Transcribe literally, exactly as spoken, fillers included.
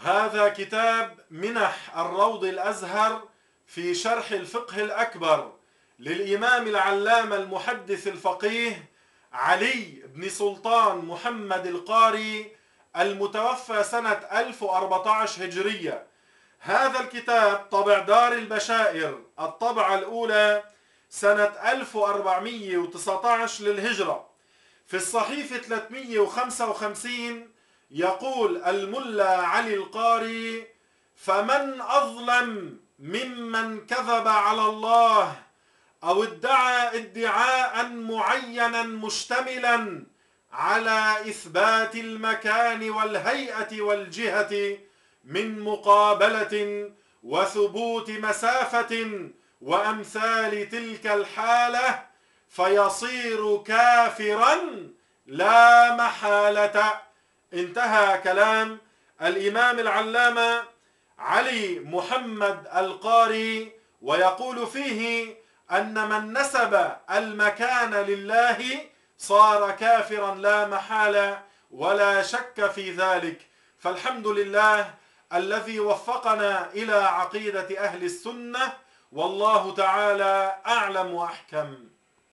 هذا كتاب منح الروض الأزهر في شرح الفقه الأكبر للإمام العلامة المحدث الفقيه علي بن سلطان محمد القاري المتوفى سنة ألف وأربعة عشر هجرية. هذا الكتاب طبع دار البشائر الطبعة الأولى سنة ألف وأربعمئة وتسعة عشر للهجرة. في الصحيفة ثلاثمئة وخمسة وخمسين يقول الملا علي القاري: فمن أظلم ممن كذب على الله أو ادعى ادعاء معينا مشتملا على إثبات المكان والهيئة والجهة من مقابلة وثبوت مسافة وأمثال تلك الحالة فيصير كافرا لا محالة. انتهى كلام الإمام العلامة علي محمد القاري، ويقول فيه أن من نسب المكان لله صار كافرا لا محالة ولا شك في ذلك. فالحمد لله الذي وفقنا إلى عقيدة أهل السنة، والله تعالى أعلم وأحكم.